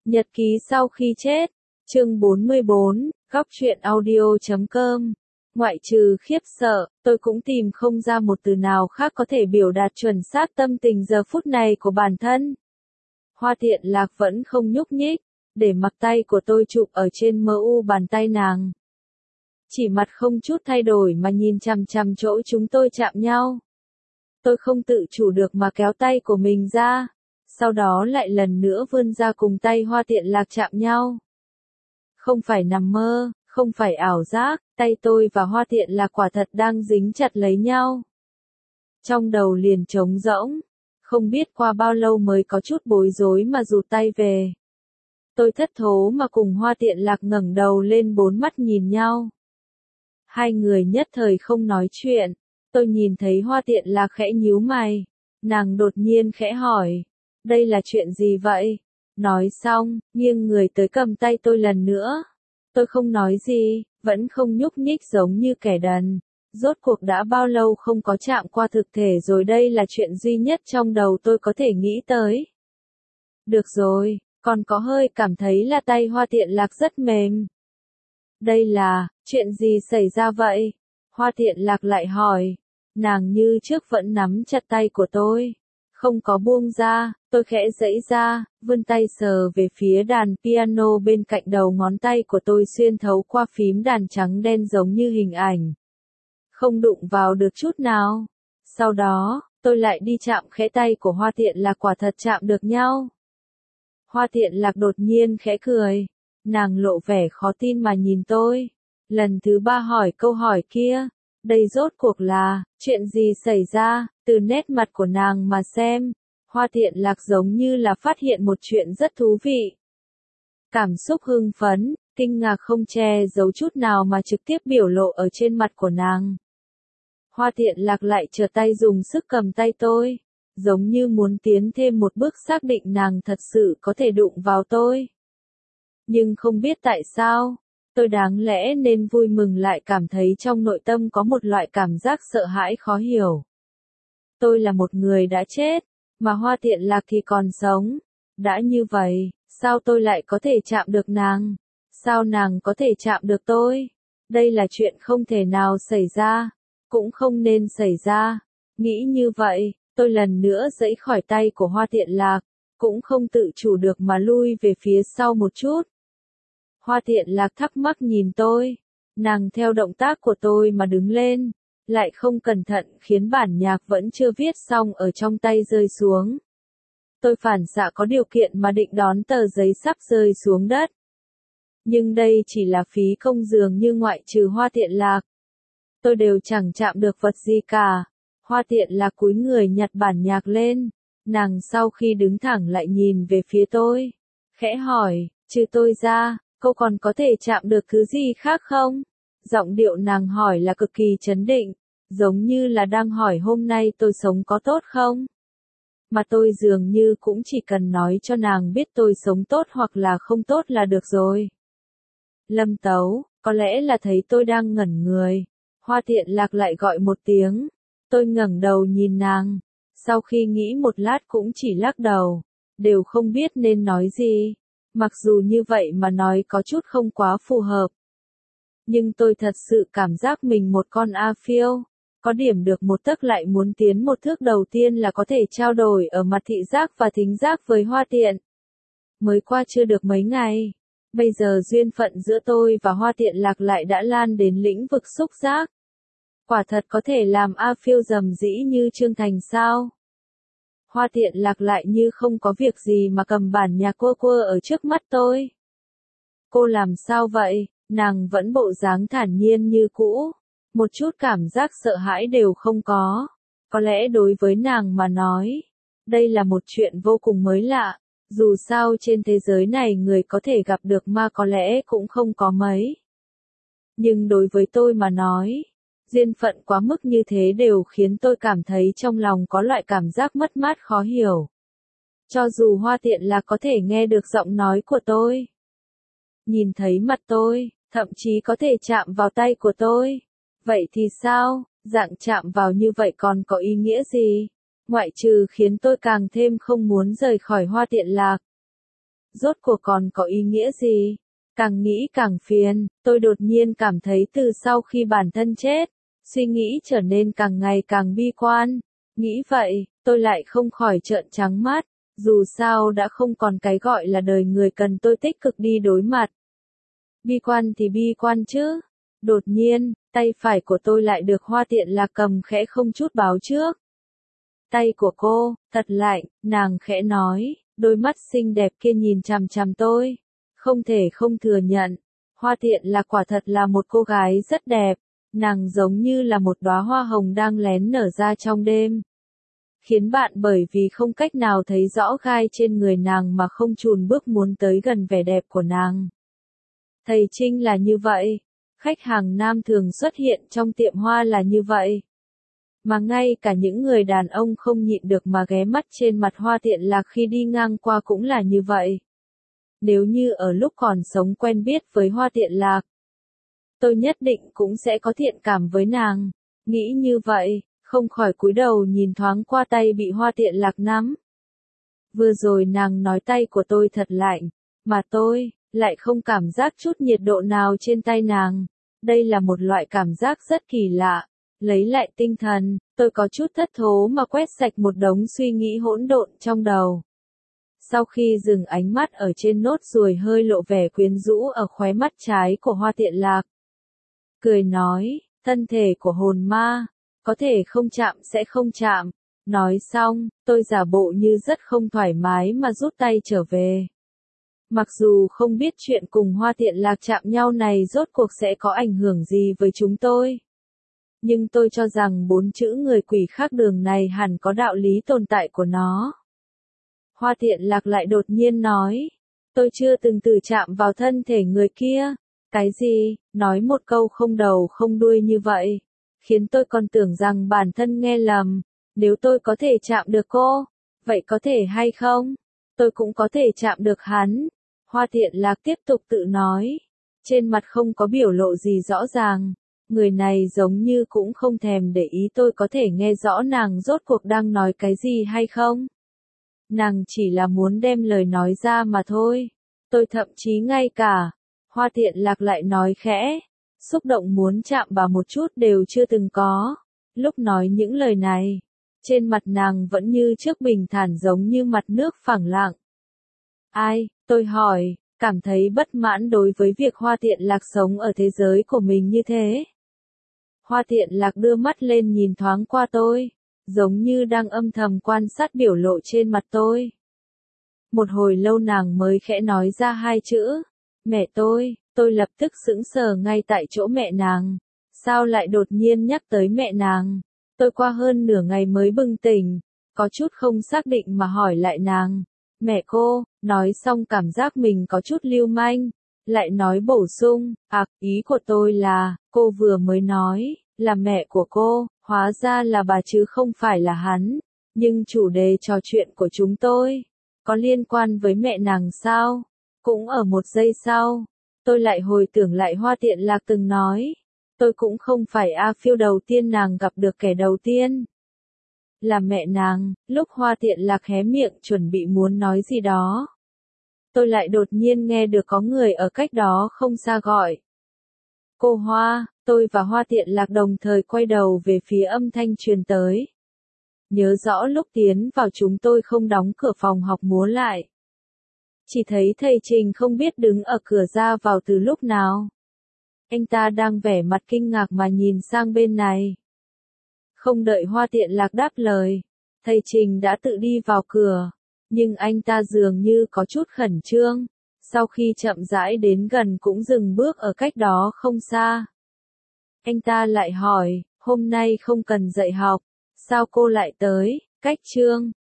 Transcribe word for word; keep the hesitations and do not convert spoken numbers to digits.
Nhật ký sau khi chết, chương bốn mươi bốn, góc truyện audio chấm com. Ngoại trừ khiếp sợ, tôi cũng tìm không ra một từ nào khác có thể biểu đạt chuẩn xác tâm tình giờ phút này của bản thân. Hoa Tiện Lạc vẫn không nhúc nhích, để mặc tay của tôi chụp ở trên mờ u bàn tay nàng. Chỉ mặt không chút thay đổi mà nhìn chằm chằm chỗ chúng tôi chạm nhau. Tôi không tự chủ được mà kéo tay của mình ra, sau đó lại lần nữa vươn ra cùng tay Hoa Tiện Lạc chạm nhau. Không phải nằm mơ, không phải ảo giác, tay tôi và Hoa Tiện Lạc quả thật đang dính chặt lấy nhau. Trong đầu liền trống rỗng, không biết qua bao lâu mới có chút bối rối mà rụt tay về. Tôi thất thố mà cùng Hoa Tiện Lạc ngẩng đầu lên, bốn mắt nhìn nhau. Hai người nhất thời không nói chuyện, tôi nhìn thấy Hoa Tiện Lạc khẽ nhíu mày, nàng đột nhiên khẽ hỏi, đây là chuyện gì vậy? Nói xong, nghiêng người tới cầm tay tôi lần nữa. Tôi không nói gì, vẫn không nhúc nhích giống như kẻ đần. Rốt cuộc đã bao lâu không có chạm qua thực thể rồi, đây là chuyện duy nhất trong đầu tôi có thể nghĩ tới. Được rồi, còn có hơi cảm thấy là tay Hoa Tiện Lạc rất mềm. Đây là, chuyện gì xảy ra vậy? Hoa Tiện Lạc lại hỏi. Nàng như trước vẫn nắm chặt tay của tôi, không có buông ra. Tôi khẽ giãy ra, vươn tay sờ về phía đàn piano bên cạnh, đầu ngón tay của tôi xuyên thấu qua phím đàn trắng đen giống như hình ảnh. Không đụng vào được chút nào. Sau đó, tôi lại đi chạm khẽ tay của Hoa Tiện Lạc, quả thật chạm được nhau. Hoa Tiện Lạc đột nhiên khẽ cười. Nàng lộ vẻ khó tin mà nhìn tôi. Lần thứ ba hỏi câu hỏi kia. Đây rốt cuộc là, chuyện gì xảy ra? Từ nét mặt của nàng mà xem, Hoa Tiện Lạc giống như là phát hiện một chuyện rất thú vị. Cảm xúc hưng phấn, kinh ngạc không che giấu chút nào mà trực tiếp biểu lộ ở trên mặt của nàng. Hoa Tiện Lạc lại trở tay dùng sức cầm tay tôi, giống như muốn tiến thêm một bước xác định nàng thật sự có thể đụng vào tôi. Nhưng không biết tại sao, tôi đáng lẽ nên vui mừng lại cảm thấy trong nội tâm có một loại cảm giác sợ hãi khó hiểu. Tôi là một người đã chết, mà Hoa Tiện Lạc thì còn sống. Đã như vậy, sao tôi lại có thể chạm được nàng? Sao nàng có thể chạm được tôi? Đây là chuyện không thể nào xảy ra, cũng không nên xảy ra. Nghĩ như vậy, tôi lần nữa giãy khỏi tay của Hoa Tiện Lạc, cũng không tự chủ được mà lui về phía sau một chút. Hoa Tiện Lạc thắc mắc nhìn tôi, nàng theo động tác của tôi mà đứng lên, lại không cẩn thận khiến bản nhạc vẫn chưa viết xong ở trong tay rơi xuống. Tôi phản xạ có điều kiện mà định đón tờ giấy sắp rơi xuống đất. Nhưng đây chỉ là phí công, dường như ngoại trừ Hoa Tiện Lạc, tôi đều chẳng chạm được vật gì cả. Hoa Tiện Lạc cúi người nhặt bản nhạc lên, nàng sau khi đứng thẳng lại nhìn về phía tôi, khẽ hỏi, trừ tôi ra, cô còn có thể chạm được thứ gì khác không? Giọng điệu nàng hỏi là cực kỳ trấn định, giống như là đang hỏi hôm nay tôi sống có tốt không? Mà tôi dường như cũng chỉ cần nói cho nàng biết tôi sống tốt hoặc là không tốt là được rồi. Lâm Tấu, có lẽ là thấy tôi đang ngẩn người, Hoa Tiện Lạc lại gọi một tiếng. Tôi ngẩng đầu nhìn nàng, sau khi nghĩ một lát cũng chỉ lắc đầu, đều không biết nên nói gì. Mặc dù như vậy mà nói có chút không quá phù hợp. Nhưng tôi thật sự cảm giác mình một con A phiêu, có điểm được một tấc lại muốn tiến một thước. Đầu tiên là có thể trao đổi ở mặt thị giác và thính giác với Hoa Tiện. Mới qua chưa được mấy ngày, bây giờ duyên phận giữa tôi và Hoa Tiện Lạc lại đã lan đến lĩnh vực xúc giác. Quả thật có thể làm A phiêu rầm rĩ như Trương Thành sao? Hoa Tiện Lạc lại như không có việc gì mà cầm bản nhạc quơ quơ ở trước mắt tôi. Cô làm sao vậy? Nàng vẫn bộ dáng thản nhiên như cũ, một chút cảm giác sợ hãi đều không có. Có lẽ đối với nàng mà nói, đây là một chuyện vô cùng mới lạ. Dù sao trên thế giới này người có thể gặp được ma có lẽ cũng không có mấy. Nhưng đối với tôi mà nói, duyên phận quá mức như thế đều khiến tôi cảm thấy trong lòng có loại cảm giác mất mát khó hiểu. Cho dù Hoa Tiện Lạc có thể nghe được giọng nói của tôi, nhìn thấy mặt tôi, thậm chí có thể chạm vào tay của tôi, vậy thì sao? Dạng chạm vào như vậy còn có ý nghĩa gì? Ngoại trừ khiến tôi càng thêm không muốn rời khỏi Hoa Tiện Lạc. rốt cuộc còn có ý nghĩa gì? Càng nghĩ càng phiền, tôi đột nhiên cảm thấy từ sau khi bản thân chết, suy nghĩ trở nên càng ngày càng bi quan. Nghĩ vậy, tôi lại không khỏi trợn trắng mắt, dù sao đã không còn cái gọi là đời người cần tôi tích cực đi đối mặt. Bi quan thì bi quan chứ. Đột nhiên, tay phải của tôi lại được Hoa Tiện Lạc cầm khẽ không chút báo trước. Tay của cô, thật lạnh, nàng khẽ nói, đôi mắt xinh đẹp kia nhìn chằm chằm tôi. Không thể không thừa nhận, Hoa Tiện Lạc quả thật là một cô gái rất đẹp, nàng giống như là một đóa hoa hồng đang lén nở ra trong đêm. Khiến bạn bởi vì không cách nào thấy rõ gai trên người nàng mà không chùn bước muốn tới gần vẻ đẹp của nàng. Thầy Trinh là như vậy, khách hàng nam thường xuất hiện trong tiệm hoa là như vậy. Mà ngay cả những người đàn ông không nhịn được mà ghé mắt trên mặt Hoa Tiện Lạc khi đi ngang qua cũng là như vậy. Nếu như ở lúc còn sống quen biết với Hoa Tiện Lạc, tôi nhất định cũng sẽ có thiện cảm với nàng. Nghĩ như vậy, không khỏi cúi đầu nhìn thoáng qua tay bị Hoa Tiện Lạc nắm. Vừa rồi nàng nói tay của tôi thật lạnh, mà tôi lại không cảm giác chút nhiệt độ nào trên tay nàng. Đây là một loại cảm giác rất kỳ lạ. Lấy lại tinh thần, tôi có chút thất thố mà quét sạch một đống suy nghĩ hỗn độn trong đầu. Sau khi dừng ánh mắt ở trên nốt ruồi hơi lộ vẻ quyến rũ ở khóe mắt trái của Hoa Tiện Lạc, cười nói, thân thể của hồn ma, có thể không chạm sẽ không chạm. Nói xong, tôi giả bộ như rất không thoải mái mà rút tay trở về. Mặc dù không biết chuyện cùng Hoa Tiện Lạc chạm nhau này rốt cuộc sẽ có ảnh hưởng gì với chúng tôi. Nhưng tôi cho rằng bốn chữ người quỷ khác đường này hẳn có đạo lý tồn tại của nó. Hoa Tiện Lạc lại đột nhiên nói, tôi chưa từng tự chạm vào thân thể người kia. Cái gì, nói một câu không đầu không đuôi như vậy, khiến tôi còn tưởng rằng bản thân nghe lầm. Nếu tôi có thể chạm được cô, vậy có thể hay không? Tôi cũng có thể chạm được hắn. Hoa Tiện Lạc tiếp tục tự nói, trên mặt không có biểu lộ gì rõ ràng. Người này giống như cũng không thèm để ý tôi có thể nghe rõ nàng rốt cuộc đang nói cái gì hay không. Nàng chỉ là muốn đem lời nói ra mà thôi. Tôi thậm chí ngay cả, Hoa Tiện Lạc lại nói khẽ, xúc động muốn chạm vào một chút đều chưa từng có. Lúc nói những lời này, trên mặt nàng vẫn như trước bình thản giống như mặt nước phẳng lặng. Ai, tôi hỏi, cảm thấy bất mãn đối với việc Hoa Tiện Lạc sống ở thế giới của mình như thế. Hoa Tiện Lạc đưa mắt lên nhìn thoáng qua tôi, giống như đang âm thầm quan sát biểu lộ trên mặt tôi. Một hồi lâu nàng mới khẽ nói ra hai chữ, mẹ tôi. Tôi lập tức sững sờ ngay tại chỗ. Mẹ nàng, sao lại đột nhiên nhắc tới mẹ nàng? Tôi qua hơn nửa ngày mới bừng tỉnh, có chút không xác định mà hỏi lại nàng, mẹ cô. Nói xong cảm giác mình có chút lưu manh, lại nói bổ sung, à, ý của tôi là, cô vừa mới nói, là mẹ của cô, hóa ra là bà chứ không phải là hắn. Nhưng chủ đề trò chuyện của chúng tôi, có liên quan với mẹ nàng sao? Cũng ở một giây sau, tôi lại hồi tưởng lại Hoa Tiện Lạc từng nói, tôi cũng không phải A Phiêu đầu tiên nàng gặp được. Kẻ đầu tiên là mẹ nàng. Lúc Hoa Tiện Lạc hé miệng chuẩn bị muốn nói gì đó, tôi lại đột nhiên nghe được có người ở cách đó không xa gọi, cô Hoa. Tôi và Hoa Tiện Lạc đồng thời quay đầu về phía âm thanh truyền tới. Nhớ rõ lúc tiến vào chúng tôi không đóng cửa phòng học múa lại, chỉ thấy thầy Trình không biết đứng ở cửa ra vào từ lúc nào. Anh ta đang vẻ mặt kinh ngạc mà nhìn sang bên này. Không đợi Hoa Tiện Lạc đáp lời, thầy Trình đã tự đi vào cửa, nhưng anh ta dường như có chút khẩn trương. Sau khi chậm rãi đến gần cũng dừng bước ở cách đó không xa. Anh ta lại hỏi, hôm nay không cần dạy học, sao cô lại tới? Cách chương